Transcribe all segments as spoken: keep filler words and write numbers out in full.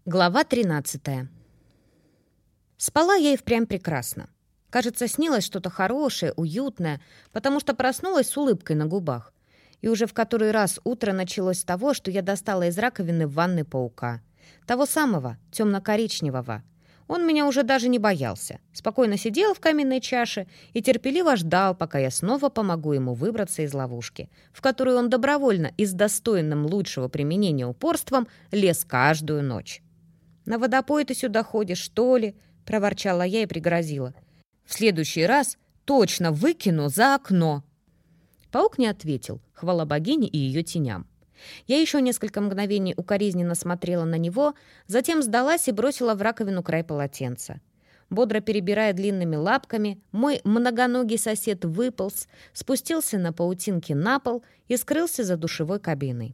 Глава тринадцатая. Спала я и впрямь прекрасно. Кажется, снилось что-то хорошее, уютное, потому что проснулась с улыбкой на губах. И уже в который раз утро началось с того, что я достала из раковины в ванной паука. Того самого, темно-коричневого. Он меня уже даже не боялся. Спокойно сидел в каминной чаше и терпеливо ждал, пока я снова помогу ему выбраться из ловушки, в которую он добровольно и с достойным лучшего применения упорством лез каждую ночь. «На водопой ты сюда ходишь, что ли?» — проворчала я и пригрозила. «В следующий раз точно выкину за окно!» Паук не ответил, хвала богине и ее теням. Я еще несколько мгновений укоризненно смотрела на него, затем сдалась и бросила в раковину край полотенца. Бодро перебирая длинными лапками, мой многоногий сосед выполз, спустился на паутинке на пол и скрылся за душевой кабиной.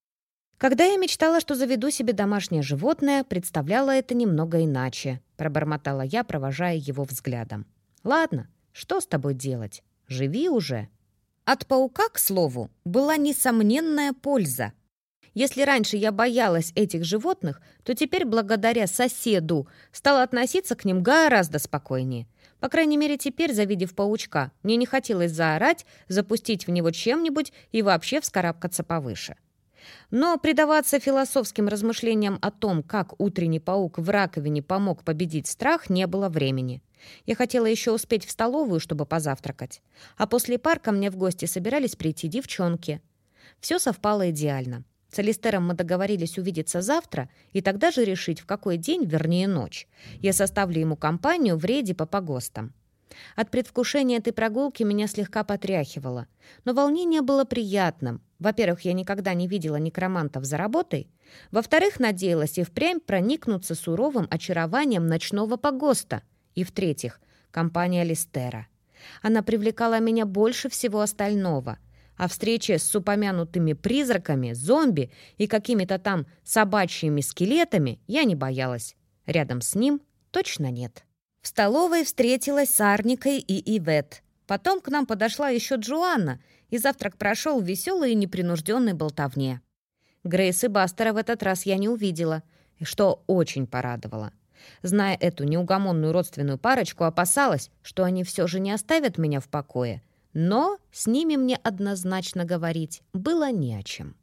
«Когда я мечтала, что заведу себе домашнее животное, представляла это немного иначе», — пробормотала я, провожая его взглядом. «Ладно, что с тобой делать? Живи уже». От паука, к слову, была несомненная польза. Если раньше я боялась этих животных, то теперь, благодаря соседу, стала относиться к ним гораздо спокойнее. По крайней мере, теперь, завидев паучка, мне не хотелось заорать, запустить в него чем-нибудь и вообще вскарабкаться повыше. Но предаваться философским размышлениям о том, как утренний паук в раковине помог победить страх, не было времени. Я хотела еще успеть в столовую, чтобы позавтракать. А после пар ко мне в гости собирались прийти девчонки. Все совпало идеально. С Алистером мы договорились увидеться завтра и тогда же решить, в какой день, вернее ночь, я составлю ему компанию в рейде по погостам. От предвкушения этой прогулки меня слегка потряхивало. Но волнение было приятным. Во-первых, я никогда не видела некромантов за работой. Во-вторых, надеялась и впрямь проникнуться суровым очарованием ночного погоста. И в-третьих, компания Алистера. Она привлекала меня больше всего остального. А встречи с упомянутыми призраками, зомби и какими-то там собачьими скелетами я не боялась. Рядом с ним точно нет. В столовой встретилась с Арникой и Ивет. Потом к нам подошла еще Джоанна, и завтрак прошел в веселой и непринужденной болтовне. Грейс и Бастера в этот раз я не увидела, что очень порадовало. Зная эту неугомонную родственную парочку, опасалась, что они все же не оставят меня в покое. Но с ними мне однозначно говорить было не о чем.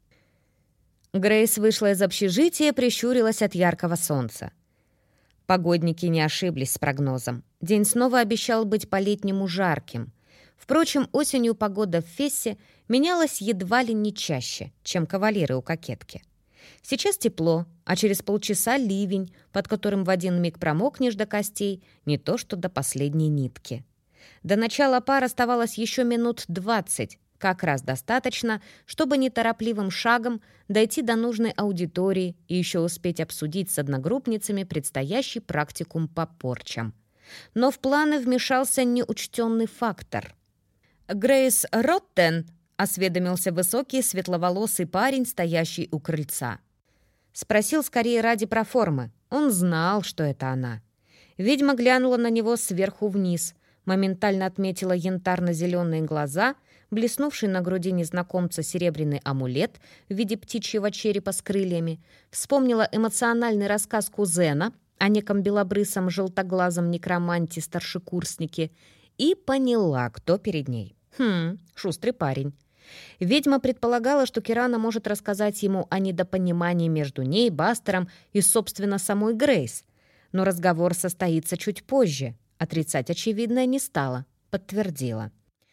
Грейс вышла из общежития, прищурилась от яркого солнца. Погодники не ошиблись с прогнозом. День снова обещал быть по-летнему жарким. Впрочем, осенью погода в Фессе менялась едва ли не чаще, чем кавалеры у кокетки. Сейчас тепло, а через полчаса ливень, под которым в один миг промокнешь до костей, не то что до последней нитки. До начала пар оставалось еще минут двадцать, как раз достаточно, чтобы неторопливым шагом дойти до нужной аудитории и еще успеть обсудить с одногруппницами предстоящий практикум по порчам. Но в планы вмешался неучтенный фактор. «Грейс Роттен», — осведомился высокий светловолосый парень, стоящий у крыльца. Спросил скорее ради проформы. Он знал, что это она. Ведьма глянула на него сверху вниз, моментально отметила янтарно-зеленые глаза, блеснувший на груди незнакомца серебряный амулет в виде птичьего черепа с крыльями, вспомнила эмоциональный рассказ кузена о неком белобрысом желтоглазом некроманте-старшекурснике и поняла, кто перед ней. Хм, шустрый парень. Ведьма предполагала, что Кирана может рассказать ему о недопонимании между ней, Бастером и, собственно, самой Грейс. Но разговор состоится чуть позже. Отрицать очевидное не стала, подтвердила.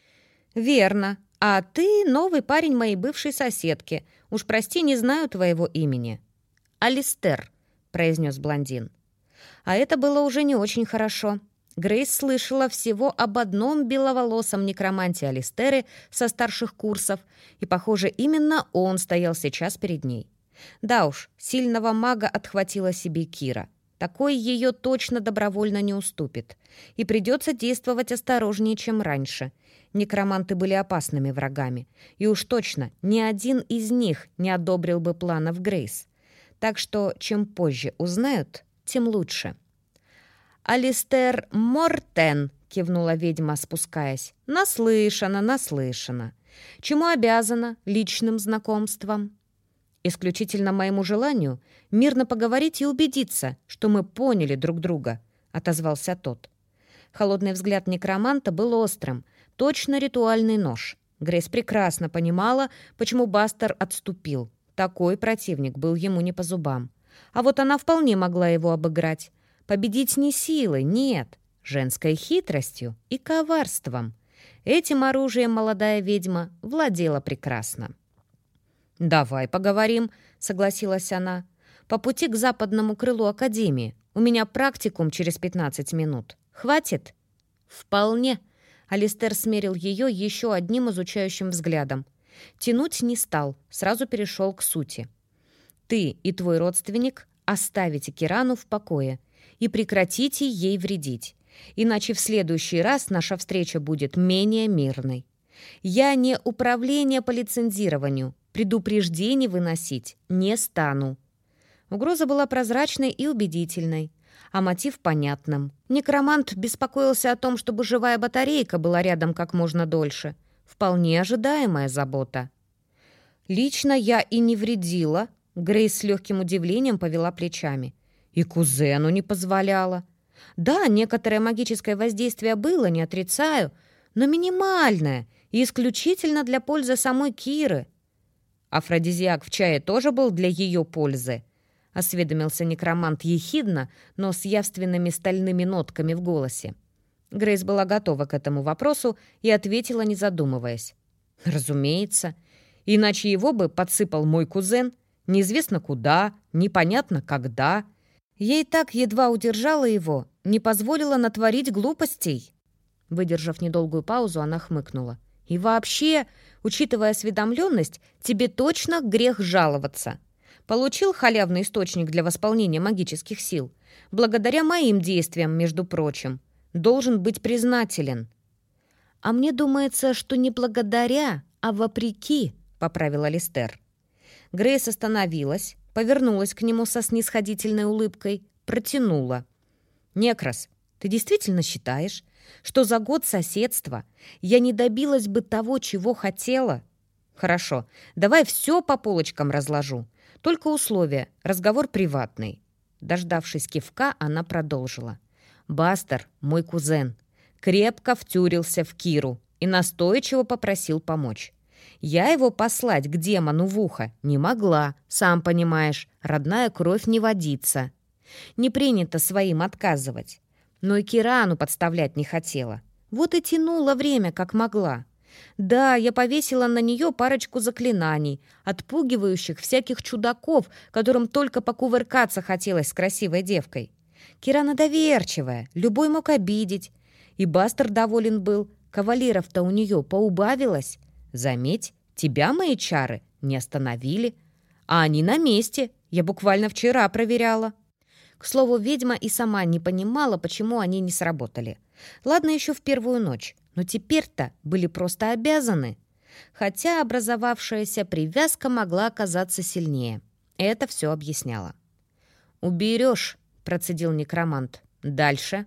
«Верно. А ты новый парень моей бывшей соседки. Уж прости, не знаю твоего имени». «Алистер», — произнес блондин. А это было уже не очень хорошо. Грейс слышала всего об одном беловолосом некроманте Алистере со старших курсов, и, похоже, именно он стоял сейчас перед ней. Да уж, сильного мага отхватила себе Кира. Такой ее точно добровольно не уступит. И придется действовать осторожнее, чем раньше. Некроманты были опасными врагами. И уж точно ни один из них не одобрил бы планов Грейс. Так что чем позже узнают, тем лучше. «Алистер Мортен», — кивнула ведьма, спускаясь. «Наслышана, наслышана. Чему обязана? Личным знакомством». «Исключительно моему желанию мирно поговорить и убедиться, что мы поняли друг друга», — отозвался тот. Холодный взгляд некроманта был острым, точно ритуальный нож. Грейс прекрасно понимала, почему Бастер отступил. Такой противник был ему не по зубам. А вот она вполне могла его обыграть. Победить не силой, нет, женской хитростью и коварством. Этим оружием молодая ведьма владела прекрасно. «Давай поговорим», — согласилась она. «По пути к западному крылу Академии. У меня практикум через пятнадцать минут. Хватит?» «Вполне», — Алистер смерил ее еще одним изучающим взглядом. Тянуть не стал, сразу перешел к сути. «Ты и твой родственник оставите Кирану в покое и прекратите ей вредить, иначе в следующий раз наша встреча будет менее мирной. Я не управление по лицензированию, предупреждений выносить не стану». Угроза была прозрачной и убедительной, а мотив понятным. Некромант беспокоился о том, чтобы живая батарейка была рядом как можно дольше. Вполне ожидаемая забота. «Лично я и не вредила», — Грейс с легким удивлением повела плечами. «И кузену не позволяла. Да, некоторое магическое воздействие было, не отрицаю, но минимальное и исключительно для пользы самой Киры». «Афродизиак в чае тоже был для ее пользы?» — осведомился некромант ехидно, но с явственными стальными нотками в голосе. Грейс была готова к этому вопросу и ответила, не задумываясь. «Разумеется. Иначе его бы подсыпал мой кузен. Неизвестно куда, непонятно когда. Ей так едва удержала его, не позволила натворить глупостей». Выдержав недолгую паузу, она хмыкнула. «И вообще, учитывая осведомленность, тебе точно грех жаловаться. Получил халявный источник для восполнения магических сил. Благодаря моим действиям, между прочим. Должен быть признателен». «А мне думается, что не благодаря, а вопреки», — поправил Алистер. Грейс остановилась, повернулась к нему со снисходительной улыбкой, протянула. «Некрас, ты действительно считаешь, что за год соседства я не добилась бы того, чего хотела? Хорошо, давай все по полочкам разложу. Только условие — разговор приватный». Дождавшись кивка, она продолжила. «Бастер, мой кузен, крепко втюрился в Киру и настойчиво попросил помочь. Я его послать к демону в ухо не могла, сам понимаешь, родная кровь не водится. Не принято своим отказывать. Но и Кирану подставлять не хотела. Вот и тянула время, как могла. Да, я повесила на нее парочку заклинаний, отпугивающих всяких чудаков, которым только покувыркаться хотелось с красивой девкой. Кирана доверчивая, любой мог обидеть. И Бастер доволен был, кавалеров-то у нее поубавилось. Заметь, тебя мои чары не остановили. А они на месте, я буквально вчера проверяла». К слову, ведьма и сама не понимала, почему они не сработали. Ладно, еще в первую ночь, но теперь-то были просто обязаны. Хотя образовавшаяся привязка могла оказаться сильнее. Это все объясняло. «Уберешь», — процедил некромант. «Дальше?»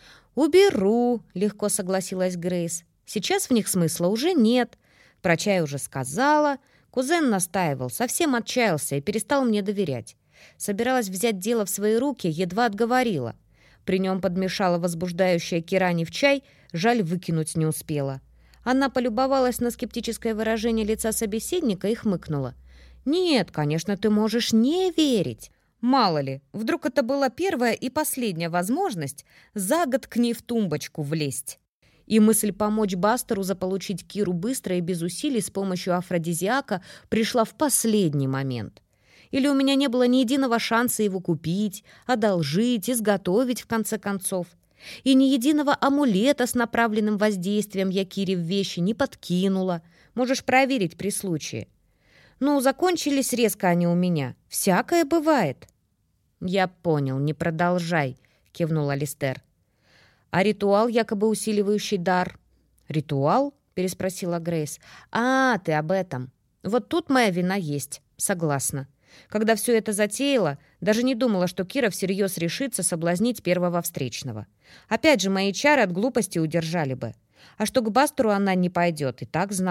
«Уберу», — легко согласилась Грейс. «Сейчас в них смысла уже нет. Про чай уже сказала. Кузен настаивал, совсем отчаялся и перестал мне доверять. Собиралась взять дело в свои руки, едва отговорила. При нем подмешала возбуждающая Киране в чай, жаль, выкинуть не успела». Она полюбовалась на скептическое выражение лица собеседника и хмыкнула. «Нет, конечно, ты можешь не верить. Мало ли, вдруг это была первая и последняя возможность за год к ней в тумбочку влезть». И мысль помочь Бастеру заполучить Киру быстро и без усилий с помощью афродизиака пришла в последний момент. Или у меня не было ни единого шанса его купить, одолжить, изготовить, в конце концов. И ни единого амулета с направленным воздействием я Кире в вещи не подкинула. Можешь проверить при случае. Ну, закончились резко они у меня. Всякое бывает». «Я понял, не продолжай», — кивнул Алистер. «А ритуал, якобы усиливающий дар?» «Ритуал?» — переспросила Грейс. «А, ты об этом. Вот тут моя вина есть. Согласна. Когда все это затеяла, даже не думала, что Кира всерьез решится соблазнить первого встречного. Опять же, мои чары от глупости удержали бы. А что к Бастеру она не пойдет, и так знала.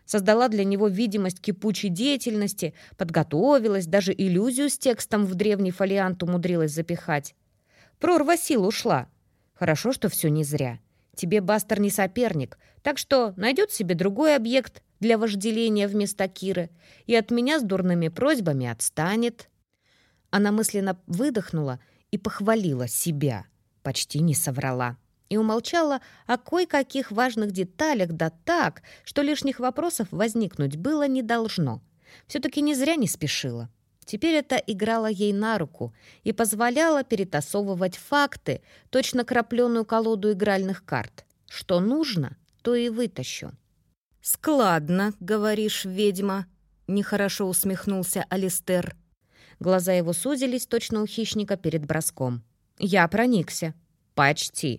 Создала для него видимость кипучей деятельности, подготовилась, даже иллюзию с текстом в древний фолиант умудрилась запихать. Прорва сил ушла. Хорошо, что все не зря. Тебе Бастер не соперник, так что найдет себе другой объект для вожделения вместо Киры и от меня с дурными просьбами отстанет. Она мысленно выдохнула и похвалила себя. Почти не соврала. И умолчала о кое-каких важных деталях, да так, что лишних вопросов возникнуть было не должно. Все-таки не зря не спешила. Теперь это играло ей на руку и позволяло перетасовывать факты, точно крапленую колоду игральных карт. Что нужно, то и вытащу. «Складно, говоришь, ведьма», — нехорошо усмехнулся Алистер. Глаза его сузились, точно у хищника перед броском. «Я проникся». «Почти».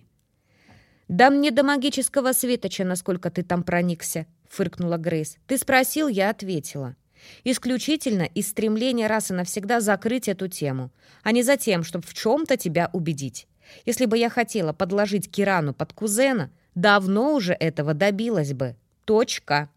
«Да мне до магического светоча, насколько ты там проникся», — фыркнула Грейс. «Ты спросил, я ответила. Исключительно из стремления раз и навсегда закрыть эту тему, а не за тем, чтобы в чем-то тебя убедить. Если бы я хотела подложить Кирану под кузена, давно уже этого добилась бы. Точка».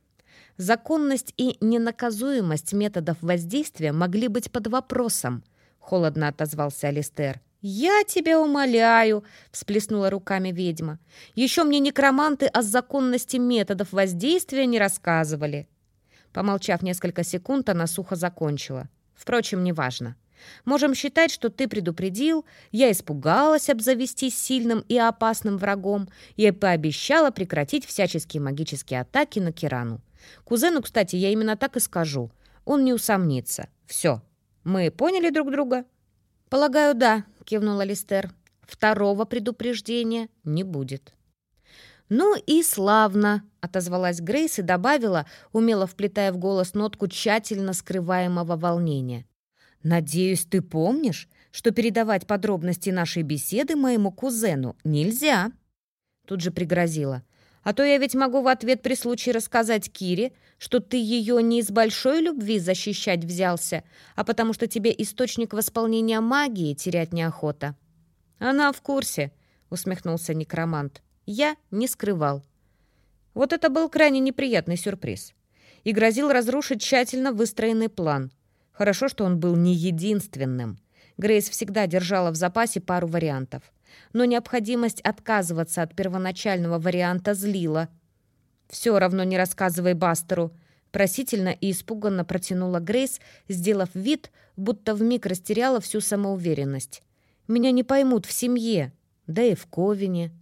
Законность и ненаказуемость методов воздействия могли быть под вопросом, холодно отозвался Алистер. «Я тебя умоляю», — всплеснула руками ведьма. «Еще мне некроманты о законности методов воздействия не рассказывали». Помолчав несколько секунд, она сухо закончила. «Впрочем, неважно. Можем считать, что ты предупредил, я испугалась обзавестись сильным и опасным врагом и пообещала прекратить всяческие магические атаки на Кирану. Кузену, кстати, я именно так и скажу. Он не усомнится. Все. Мы поняли друг друга?» «Полагаю, да», — кивнул Алистер. «Второго предупреждения не будет». «Ну и славно», — отозвалась Грейс и добавила, умело вплетая в голос нотку тщательно скрываемого волнения. «Надеюсь, ты помнишь, что передавать подробности нашей беседы моему кузену нельзя?» Тут же пригрозила. «А то я ведь могу в ответ при случае рассказать Кире, что ты ее не из большой любви защищать взялся, а потому что тебе источник восполнения магии терять неохота». «Она в курсе», — усмехнулся некромант. «Я не скрывал». Вот это был крайне неприятный сюрприз. И грозил разрушить тщательно выстроенный план. Хорошо, что он был не единственным. Грейс всегда держала в запасе пару вариантов. Но необходимость отказываться от первоначального варианта злила. «Все равно не рассказывай Бастеру», — просительно и испуганно протянула Грейс, сделав вид, будто вмиг растеряла всю самоуверенность. «Меня не поймут в семье, да и в Ковине».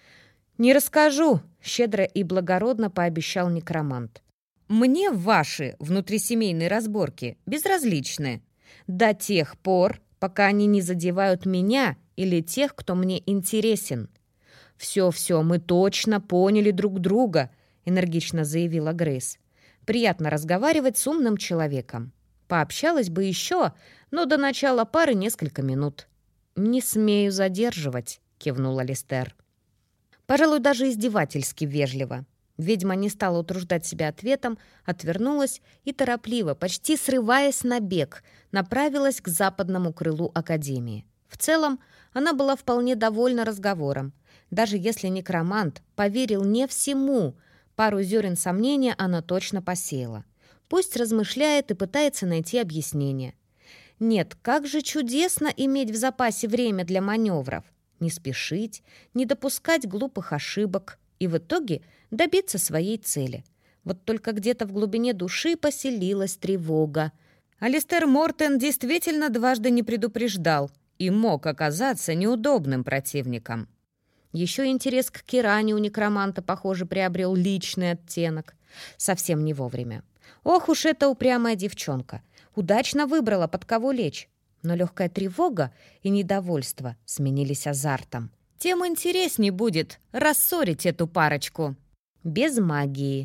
«Не расскажу», — щедро и благородно пообещал некромант. «Мне ваши внутрисемейные разборки безразличны. До тех пор, пока они не задевают меня или тех, кто мне интересен». «Все-все, мы точно поняли друг друга», — энергично заявила Грейс. «Приятно разговаривать с умным человеком. Пообщалась бы еще, но до начала пары несколько минут». «Не смею задерживать», — кивнул Алистер. Пожалуй, даже издевательски вежливо. Ведьма не стала утруждать себя ответом, отвернулась и торопливо, почти срываясь на бег, направилась к западному крылу Академии. В целом, она была вполне довольна разговором. Даже если некромант поверил не всему, пару зерен сомнения она точно посеяла. Пусть размышляет и пытается найти объяснение. Нет, как же чудесно иметь в запасе время для маневров. Не спешить, не допускать глупых ошибок и в итоге добиться своей цели. Вот только где-то в глубине души поселилась тревога. Алистер Мортен действительно дважды не предупреждал и мог оказаться неудобным противником. Еще интерес к Киране у некроманта, похоже, приобрел личный оттенок. Совсем не вовремя. Ох уж эта упрямая девчонка. Удачно выбрала, под кого лечь. Но легкая тревога и недовольство сменились азартом. Тем интереснее будет рассорить эту парочку. Без магии.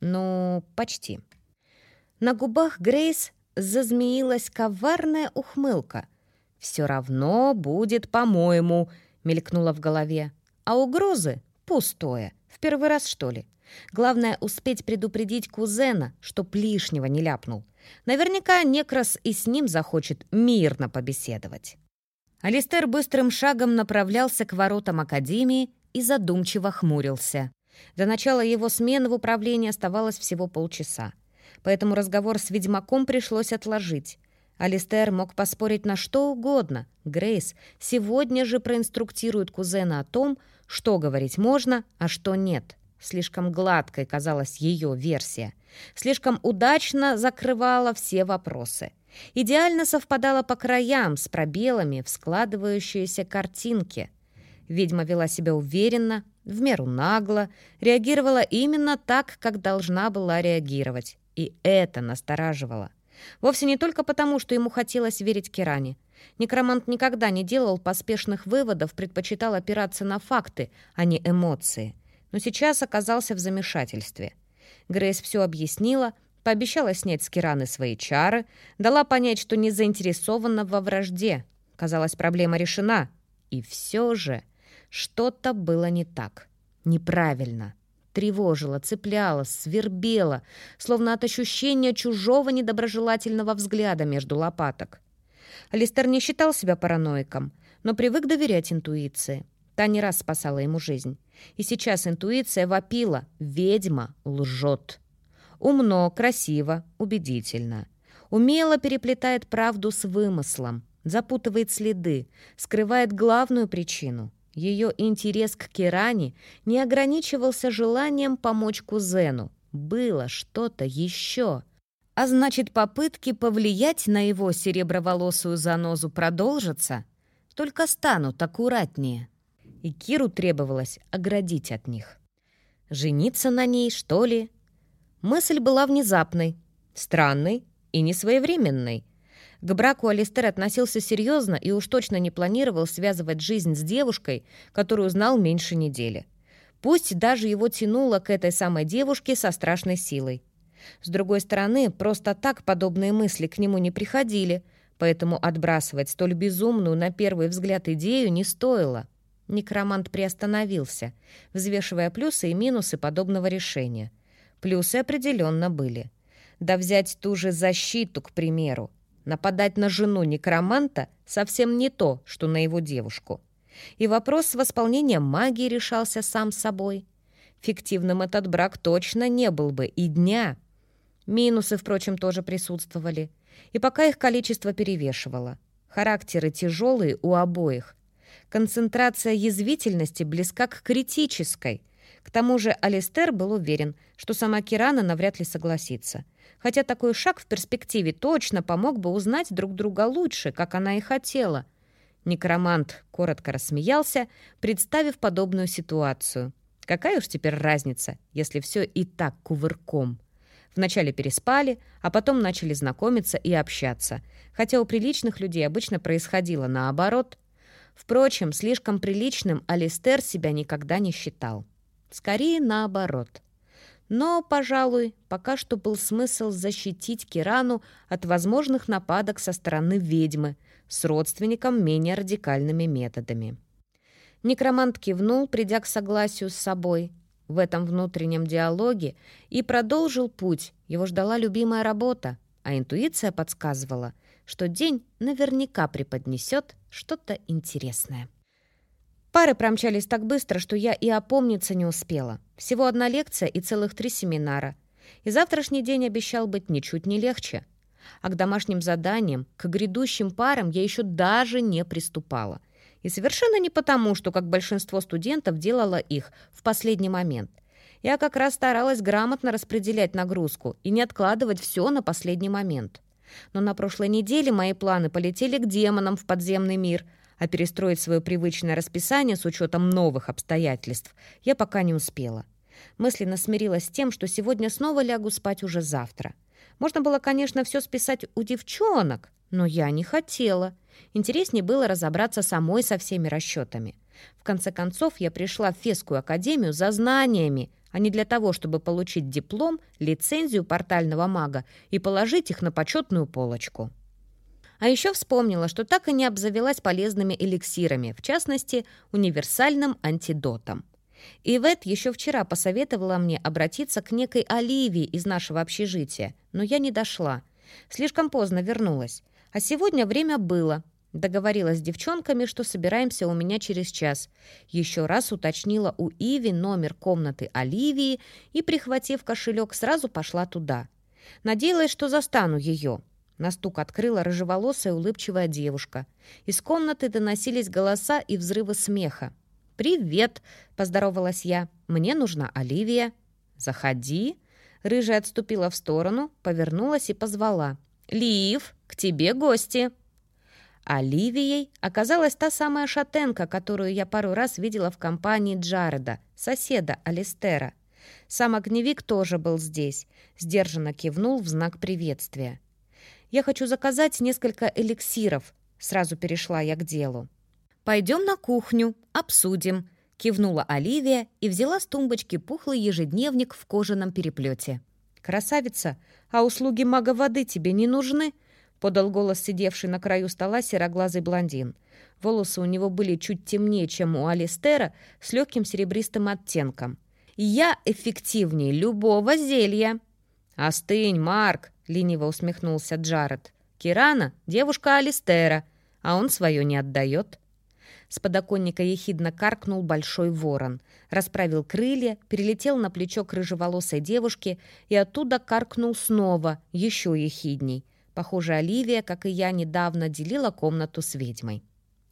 Ну, почти. На губах Грейс зазмеилась коварная ухмылка. «Все равно будет, по-моему», — мелькнула в голове. «А угрозы пустое. В первый раз, что ли? Главное — успеть предупредить кузена, чтоб лишнего не ляпнул. Наверняка Некрас и с ним захочет мирно побеседовать». Алистер быстрым шагом направлялся к воротам Академии и задумчиво хмурился. До начала его смены в управлении оставалось всего полчаса, поэтому разговор с ведьмаком пришлось отложить. Алистер мог поспорить на что угодно. Грейс сегодня же проинструктирует кузена о том, что говорить можно, а что нет. Слишком гладкой казалась ее версия. Слишком удачно закрывала все вопросы. Идеально совпадала по краям с пробелами в складывающиеся картинки. Ведьма вела себя уверенно, в меру нагло, реагировала именно так, как должна была реагировать. И это настораживало. Вовсе не только потому, что ему хотелось верить Киране. Некромант никогда не делал поспешных выводов, предпочитал опираться на факты, а не эмоции. Но сейчас оказался в замешательстве. Грейс все объяснила, пообещала снять с Кираны свои чары, дала понять, что не заинтересована во вражде. Казалось, проблема решена. И все же что-то было не так, неправильно. Тревожило, цепляло, свербело, словно от ощущения чужого недоброжелательного взгляда между лопаток. Алистер не считал себя параноиком, но привык доверять интуиции. Та не раз спасала ему жизнь. И сейчас интуиция вопила: ведьма лжет. Умно, красиво, убедительно. Умело переплетает правду с вымыслом, запутывает следы, скрывает главную причину. Ее интерес к Киране не ограничивался желанием помочь кузену. Было что-то еще. А значит, попытки повлиять на его сереброволосую занозу продолжатся, только станут аккуратнее. И Киру требовалось оградить от них. Жениться на ней, что ли? Мысль была внезапной, странной и несвоевременной. К браку Алистер относился серьезно и уж точно не планировал связывать жизнь с девушкой, которую знал меньше недели. Пусть даже его тянуло к этой самой девушке со страшной силой. С другой стороны, просто так подобные мысли к нему не приходили, поэтому отбрасывать столь безумную на первый взгляд идею не стоило. Некромант приостановился, взвешивая плюсы и минусы подобного решения. Плюсы определенно были. Да взять ту же защиту, к примеру. Нападать на жену некроманта совсем не то, что на его девушку. И вопрос с восполнением магии решался сам собой. Фиктивным этот брак точно не был бы и дня. Минусы, впрочем, тоже присутствовали. И пока их количество перевешивало. Характеры тяжелые у обоих. Концентрация язвительности близка к критической. К тому же Алистер был уверен, что сама Кирана навряд ли согласится. Хотя такой шаг в перспективе точно помог бы узнать друг друга лучше, как она и хотела. Некромант коротко рассмеялся, представив подобную ситуацию. Какая уж теперь разница, если все и так кувырком. Вначале переспали, а потом начали знакомиться и общаться. Хотя у приличных людей обычно происходило наоборот. Впрочем, слишком приличным Алистер себя никогда не считал. Скорее наоборот. Но, пожалуй, пока что был смысл защитить Кирану от возможных нападок со стороны ведьмы с родственником менее радикальными методами. Некромант кивнул, придя к согласию с собой в этом внутреннем диалоге, и продолжил путь. Его ждала любимая работа, а интуиция подсказывала, что день наверняка преподнесет что-то интересное. Пары промчались так быстро, что я и опомниться не успела. Всего одна лекция и целых три семинара. И завтрашний день обещал быть ничуть не легче. А к домашним заданиям, к грядущим парам я еще даже не приступала. И совершенно не потому, что, как большинство студентов, делала их в последний момент. Я как раз старалась грамотно распределять нагрузку и не откладывать все на последний момент. Но на прошлой неделе мои планы полетели к демонам в подземный мир, а перестроить свое привычное расписание с учетом новых обстоятельств я пока не успела. Мысленно смирилась с тем, что сегодня снова лягу спать уже завтра. Можно было, конечно, все списать у девчонок, но я не хотела. Интереснее было разобраться самой со всеми расчетами. В конце концов, я пришла в Фесскую академию за знаниями, а не для того, чтобы получить диплом, лицензию портального мага и положить их на почетную полочку. А еще вспомнила, что так и не обзавелась полезными эликсирами, в частности, универсальным антидотом. Ивет еще вчера посоветовала мне обратиться к некой Оливии из нашего общежития, но я не дошла. Слишком поздно вернулась. А сегодня время было. Договорилась с девчонками, что собираемся у меня через час. Еще раз уточнила у Иви номер комнаты Оливии и, прихватив кошелек, сразу пошла туда. Надеялась, что застану ее. На стук открыла рыжеволосая улыбчивая девушка. Из комнаты доносились голоса и взрывы смеха. «Привет!» – поздоровалась я. «Мне нужна Оливия». «Заходи!» Рыжая отступила в сторону, повернулась и позвала. «Лив, к тебе гости!» Оливией оказалась та самая шатенка, которую я пару раз видела в компании Джареда, соседа Алистера. Сам огневик тоже был здесь, сдержанно кивнул в знак приветствия. «Я хочу заказать несколько эликсиров», — сразу перешла я к делу. «Пойдем на кухню, обсудим», — кивнула Оливия и взяла с тумбочки пухлый ежедневник в кожаном переплете. «Красавица, а услуги мага воды тебе не нужны?» — подал голос сидевший на краю стола сероглазый блондин. Волосы у него были чуть темнее, чем у Алистера, с легким серебристым оттенком. «Я эффективнее любого зелья». «Остынь, Марк!» — лениво усмехнулся Джаред. «Кирана — девушка Алистера, а он свое не отдает». С подоконника ехидно каркнул большой ворон, расправил крылья, перелетел на плечо к рыжеволосой девушке и оттуда каркнул снова, еще ехидней. Похоже, Оливия, как и я, недавно делила комнату с ведьмой.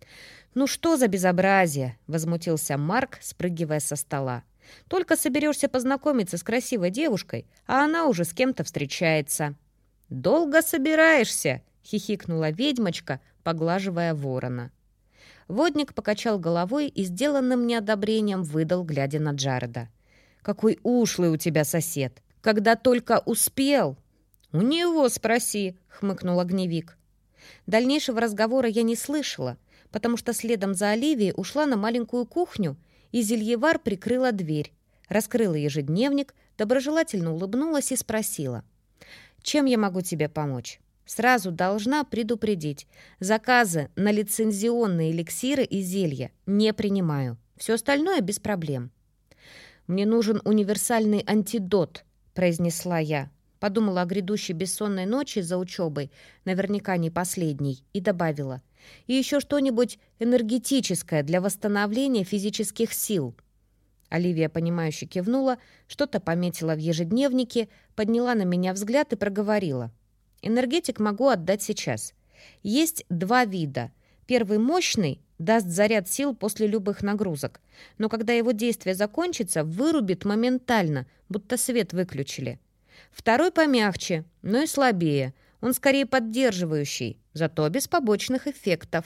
«Ну что за безобразие!» — возмутился Марк, спрыгивая со стола. «Только соберешься познакомиться с красивой девушкой, а она уже с кем-то встречается». «Долго собираешься?» — хихикнула ведьмочка, поглаживая ворона. Водник покачал головой и сделанным неодобрением выдал, глядя на Джареда. «Какой ушлый у тебя сосед! Когда только успел!» «У него спроси», — хмыкнул огневик. Дальнейшего разговора я не слышала, потому что следом за Оливией ушла на маленькую кухню, и зельевар прикрыла дверь, раскрыла ежедневник, доброжелательно улыбнулась и спросила. «Чем я могу тебе помочь?» Сразу должна предупредить. Заказы на лицензионные эликсиры и зелья не принимаю. Все остальное без проблем. «Мне нужен универсальный антидот», — произнесла я. Подумала о грядущей бессонной ночи за учебой, наверняка не последней, и добавила. «И еще что-нибудь энергетическое для восстановления физических сил». Оливия, понимающе кивнула, что-то пометила в ежедневнике, подняла на меня взгляд и проговорила. «Энергетик могу отдать сейчас. Есть два вида. Первый мощный, даст заряд сил после любых нагрузок, но когда его действие закончится, вырубит моментально, будто свет выключили. Второй помягче, но и слабее. Он скорее поддерживающий, зато без побочных эффектов».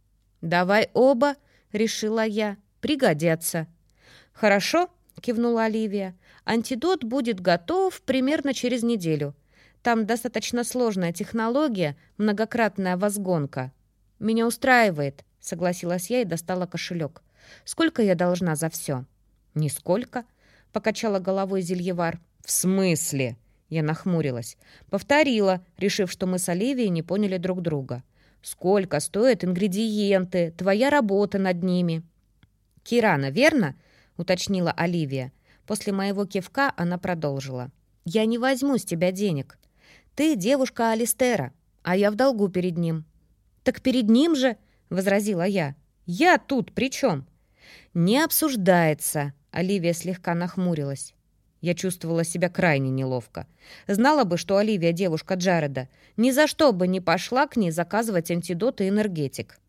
«Давай оба», — решила я, — «пригодятся». «Хорошо», — кивнула Оливия. «Антидот будет готов примерно через неделю. Там достаточно сложная технология, многократная возгонка». «Меня устраивает», — согласилась я и достала кошелек. «Сколько я должна за все?» «Нисколько», — покачала головой зельевар. «В смысле?» — я нахмурилась. Повторила, решив, что мы с Оливией не поняли друг друга. «Сколько стоят ингредиенты, твоя работа над ними?» «Кирана, верно?» — уточнила Оливия. После моего кивка она продолжила. «Я не возьму с тебя денег. Ты девушка Алистера, а я в долгу перед ним». «Так перед ним же?» — возразила я. «Я тут при чем?» «Не обсуждается», — Оливия слегка нахмурилась. Я чувствовала себя крайне неловко. Знала бы, что Оливия девушка Джареда, ни за что бы не пошла к ней заказывать антидот и энергетик.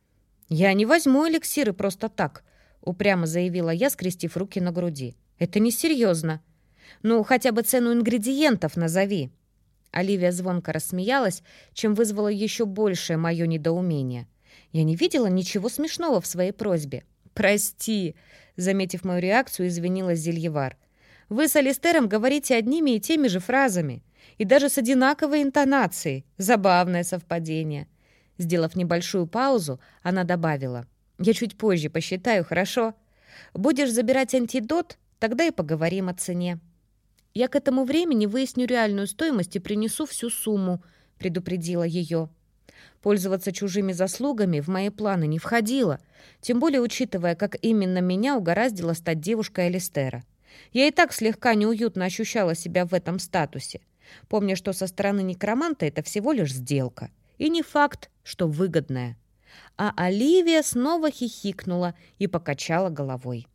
«Я не возьму эликсиры просто так», — упрямо заявила я, скрестив руки на груди. «Это несерьезно. Ну, хотя бы цену ингредиентов назови». Оливия звонко рассмеялась, чем вызвало еще большее мое недоумение. Я не видела ничего смешного в своей просьбе. «Прости», — заметив мою реакцию, извинилась зельевар. «Вы с Алистером говорите одними и теми же фразами, и даже с одинаковой интонацией. Забавное совпадение». Сделав небольшую паузу, она добавила. «Я чуть позже посчитаю, хорошо? Будешь забирать антидот, тогда и поговорим о цене». «Я к этому времени выясню реальную стоимость и принесу всю сумму», — предупредила ее. Пользоваться чужими заслугами в мои планы не входило, тем более учитывая, как именно меня угораздило стать девушкой Алистера. Я и так слегка неуютно ощущала себя в этом статусе, помня, что со стороны некроманта это всего лишь сделка. И не факт, что выгодная. А Оливия снова хихикнула и покачала головой.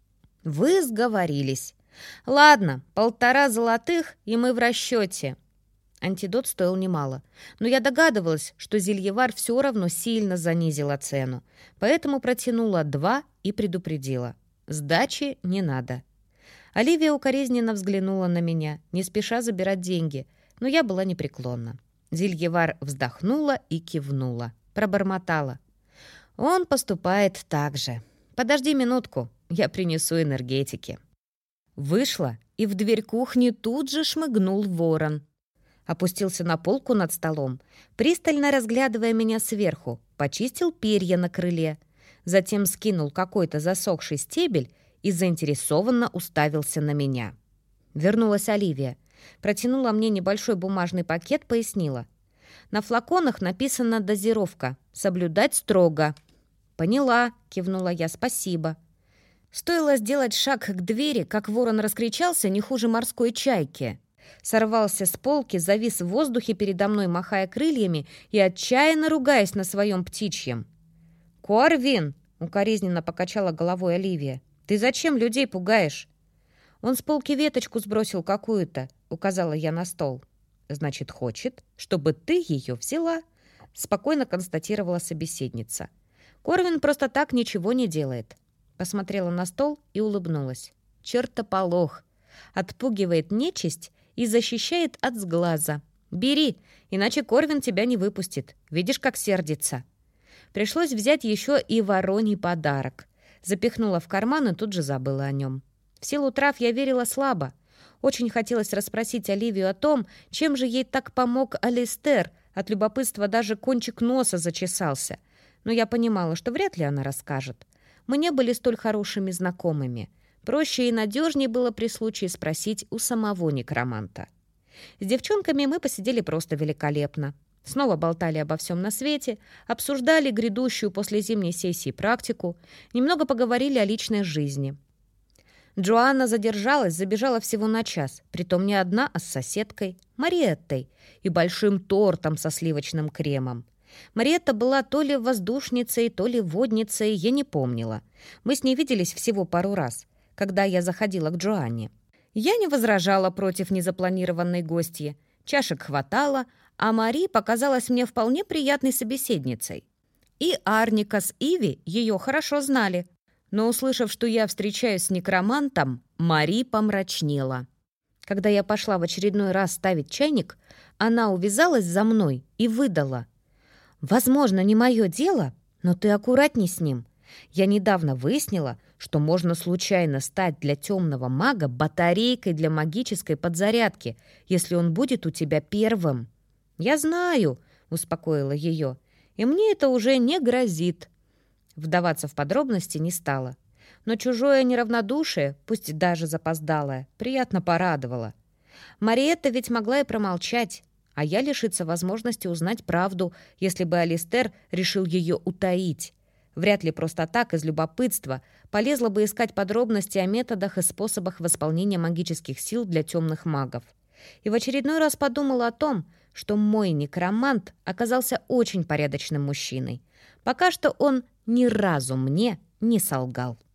«Вы сговорились. Ладно, полтора золотых, и мы в расчете». Антидот стоил немало, но я догадывалась, что зельевар все равно сильно занизила цену, поэтому протянула два и предупредила. «Сдачи не надо». Оливия укоризненно взглянула на меня, не спеша забирать деньги, но я была непреклонна. Зельевар вздохнула и кивнула, пробормотала. «Он поступает так же. Подожди минутку, я принесу энергетики». Вышла, и в дверь кухни тут же шмыгнул ворон. Опустился на полку над столом, пристально разглядывая меня сверху, почистил перья на крыле, затем скинул какой-то засохший стебель и заинтересованно уставился на меня. Вернулась Оливия. Протянула мне небольшой бумажный пакет, пояснила. «На флаконах написана дозировка. Соблюдать строго». «Поняла», — кивнула я, — «спасибо». Стоило сделать шаг к двери, как ворон раскричался не хуже морской чайки. Сорвался с полки, завис в воздухе передо мной, махая крыльями и отчаянно ругаясь на своем птичьем. «Корвин!» — укоризненно покачала головой Оливия. «Ты зачем людей пугаешь?» «Он с полки веточку сбросил какую-то», — указала я на стол. «Значит, хочет, чтобы ты ее взяла», — спокойно констатировала собеседница. «Корвин просто так ничего не делает». Посмотрела на стол и улыбнулась. «Чертополох! Отпугивает нечисть и защищает от сглаза. Бери, иначе Корвин тебя не выпустит. Видишь, как сердится». Пришлось взять еще и вороний подарок. Запихнула в карман и тут же забыла о нем. В силу трав я верила слабо. Очень хотелось расспросить Оливию о том, чем же ей так помог Алистер. От любопытства даже кончик носа зачесался. Но я понимала, что вряд ли она расскажет. Мы не были столь хорошими знакомыми. Проще и надежнее было при случае спросить у самого некроманта. С девчонками мы посидели просто великолепно. Снова болтали обо всем на свете, обсуждали грядущую после зимней сессии практику, немного поговорили о личной жизни. Джоанна задержалась, забежала всего на час, притом не одна, а с соседкой, Мариеттой, и большим тортом со сливочным кремом. Мариетта была то ли воздушницей, то ли водницей, я не помнила. Мы с ней виделись всего пару раз, когда я заходила к Джоанне. Я не возражала против незапланированной гостьи. Чашек хватало, а Мари показалась мне вполне приятной собеседницей. И Арника с Иви ее хорошо знали. Но, услышав, что я встречаюсь с некромантом, Мари помрачнела. Когда я пошла в очередной раз ставить чайник, она увязалась за мной и выдала. «Возможно, не мое дело, но ты аккуратней с ним. Я недавно выяснила, что можно случайно стать для темного мага батарейкой для магической подзарядки, если он будет у тебя первым». «Я знаю», — успокоила ее, — «и мне это уже не грозит». Вдаваться в подробности не стала. Но чужое неравнодушие, пусть даже запоздалое, приятно порадовало. Мариетта ведь могла и промолчать, а я лишиться возможности узнать правду, если бы Алистер решил ее утаить. Вряд ли просто так, из любопытства, полезла бы искать подробности о методах и способах восполнения магических сил для темных магов. И в очередной раз подумала о том, что мой некромант оказался очень порядочным мужчиной. Пока что он ни разу мне не солгал.